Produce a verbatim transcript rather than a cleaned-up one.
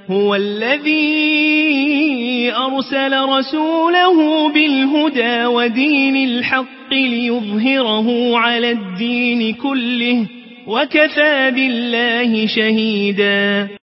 هو الذي أرسل رسوله بالهدى ودين الحق ليظهره على الدين كله وكفى بالله شهيدا.